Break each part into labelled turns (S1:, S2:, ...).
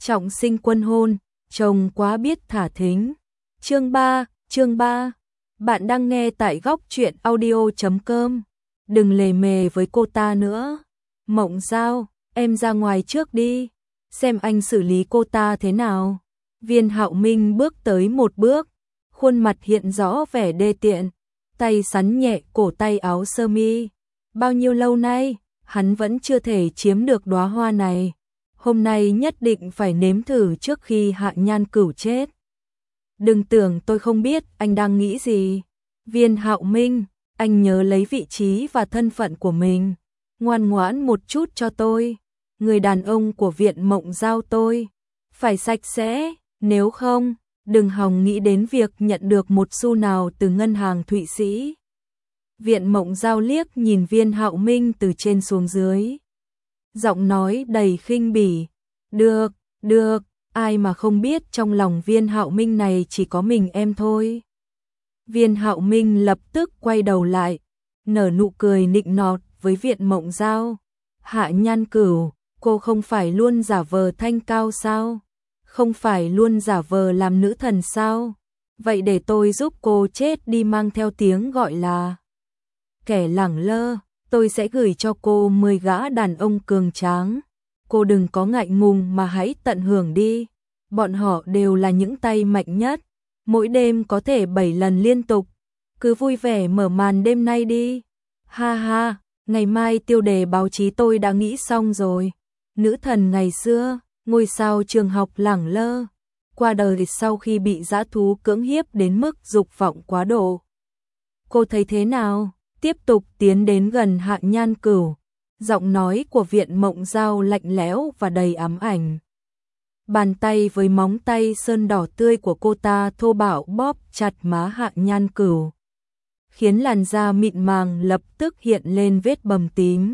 S1: trọng sinh quân hôn, chồng quá biết thả thính. Chương 3, bạn đang nghe tại góc truyện audio.com. Đừng lề mề với cô ta nữa. Mộng Giao, em ra ngoài trước đi, xem anh xử lý cô ta thế nào. Viên Hạo Minh bước tới một bước, khuôn mặt hiện rõ vẻ đê tiện, tay sắn nhẹ cổ tay áo sơ mi. Bao nhiêu lâu nay, hắn vẫn chưa thể chiếm được đóa hoa này. Hôm nay nhất định phải nếm thử trước khi Hạ Nhan Cửu chết. Đừng tưởng tôi không biết anh đang nghĩ gì. Viên Hạo Minh, anh nhớ lấy vị trí và thân phận của mình. Ngoan ngoãn một chút cho tôi. Người đàn ông của Viện Mộng Giao tôi phải sạch sẽ, nếu không, đừng hòng nghĩ đến việc nhận được một xu nào từ ngân hàng Thụy Sĩ. Viện Mộng Giao liếc nhìn Viên Hạo Minh từ trên xuống dưới. Giọng nói đầy khinh bỉ. Được, ai mà không biết trong lòng Viên Hạo Minh này chỉ có mình em thôi. Viên Hạo Minh lập tức quay đầu lại, nở nụ cười nịnh nọt với Viện Mộng Giao. Hạ Nhan Cửu, cô không phải luôn giả vờ thanh cao sao? Không phải luôn giả vờ làm nữ thần sao? Vậy để tôi giúp cô chết đi mang theo tiếng gọi là kẻ lẳng lơ. Tôi sẽ gửi cho cô 10 gã đàn ông cường tráng. Cô đừng có ngại ngùng mà hãy tận hưởng đi. Bọn họ đều là những tay mạnh nhất. Mỗi đêm có thể 7 lần liên tục. Cứ vui vẻ mở màn đêm nay đi. Ha ha, ngày mai tiêu đề báo chí tôi đã nghĩ xong rồi. Nữ thần ngày xưa, ngôi sao trường học lẳng lơ. Qua đời sau khi bị dã thú cưỡng hiếp đến mức dục vọng quá độ. Cô thấy thế nào? Tiếp tục tiến đến gần Hạ Nhan Cửu, giọng nói của Viện Mộng Giao lạnh lẽo và đầy ám ảnh. Bàn tay với móng tay sơn đỏ tươi của cô ta thô bạo bóp chặt má Hạ Nhan Cửu, khiến làn da mịn màng lập tức hiện lên vết bầm tím.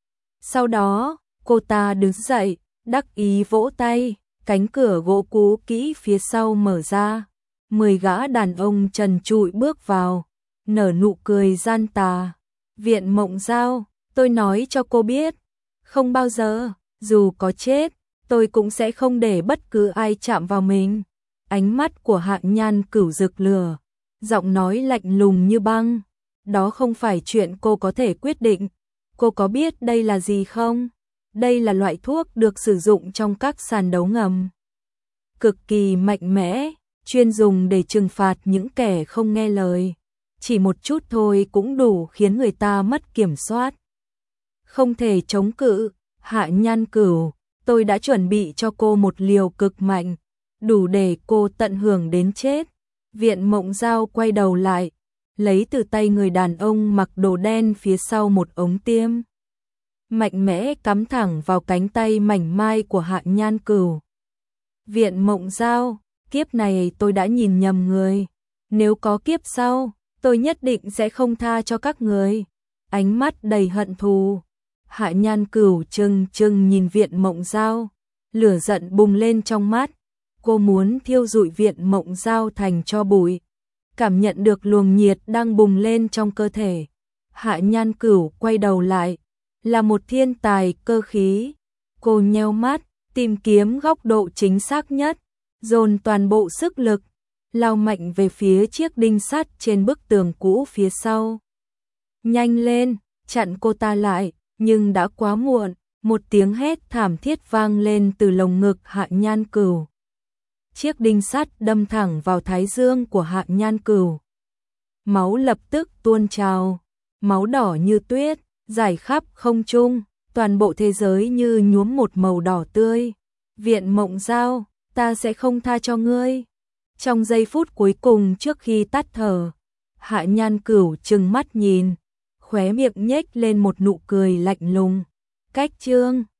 S1: Sau đó, cô ta đứng dậy, đắc ý vỗ tay, cánh cửa gỗ cũ kỹ phía sau mở ra, 10 gã đàn ông trần trụi bước vào. Nở nụ cười gian tà. Viện Mộng Giao, tôi nói cho cô biết, không bao giờ, dù có chết, tôi cũng sẽ không để bất cứ ai chạm vào mình. Ánh mắt của Hạ Nhan Cửu rực lửa, giọng nói lạnh lùng như băng. Đó không phải chuyện cô có thể quyết định. Cô có biết đây là gì không? Đây là loại thuốc được sử dụng trong các sàn đấu ngầm. Cực kỳ mạnh mẽ, chuyên dùng để trừng phạt những kẻ không nghe lời. Chỉ một chút thôi cũng đủ khiến người ta mất kiểm soát. Không thể chống cự. Hạ Nhan Cửu, tôi đã chuẩn bị cho cô một liều cực mạnh, đủ để cô tận hưởng đến chết. Viện Mộng Giao quay đầu lại, lấy từ tay người đàn ông mặc đồ đen phía sau một ống tiêm. Mạnh mẽ cắm thẳng vào cánh tay mảnh mai của Hạ Nhan Cửu. Viện Mộng Giao, kiếp này tôi đã nhìn nhầm người. Nếu có kiếp sau, tôi nhất định sẽ không tha cho các người. Ánh mắt đầy hận thù. Hạ Nhan Cửu trừng nhìn Viện Mộng Giao. Lửa giận bùng lên trong mắt. Cô muốn thiêu rụi Viện Mộng Giao thành tro bụi. Cảm nhận được luồng nhiệt đang bùng lên trong cơ thể. Hạ Nhan Cửu quay đầu lại. Là một thiên tài cơ khí. Cô nheo mắt, tìm kiếm góc độ chính xác nhất. Dồn toàn bộ sức lực. Lao mạnh về phía chiếc đinh sắt trên bức tường cũ phía sau. Nhanh lên, chặn cô ta lại, nhưng đã quá muộn, một tiếng hét thảm thiết vang lên từ lồng ngực Hạ Nhan Cửu. Chiếc đinh sắt đâm thẳng vào thái dương của Hạ Nhan Cửu. Máu lập tức tuôn trào, máu đỏ như tuyết, rải khắp không trung, toàn bộ thế giới như nhuốm một màu đỏ tươi. Viện Mộng Giao, ta sẽ không tha cho ngươi. Trong giây phút cuối cùng trước khi tắt thở, Hạ Nhan Cửu trừng mắt nhìn, khóe miệng nhếch lên một nụ cười lạnh lùng. Cách chương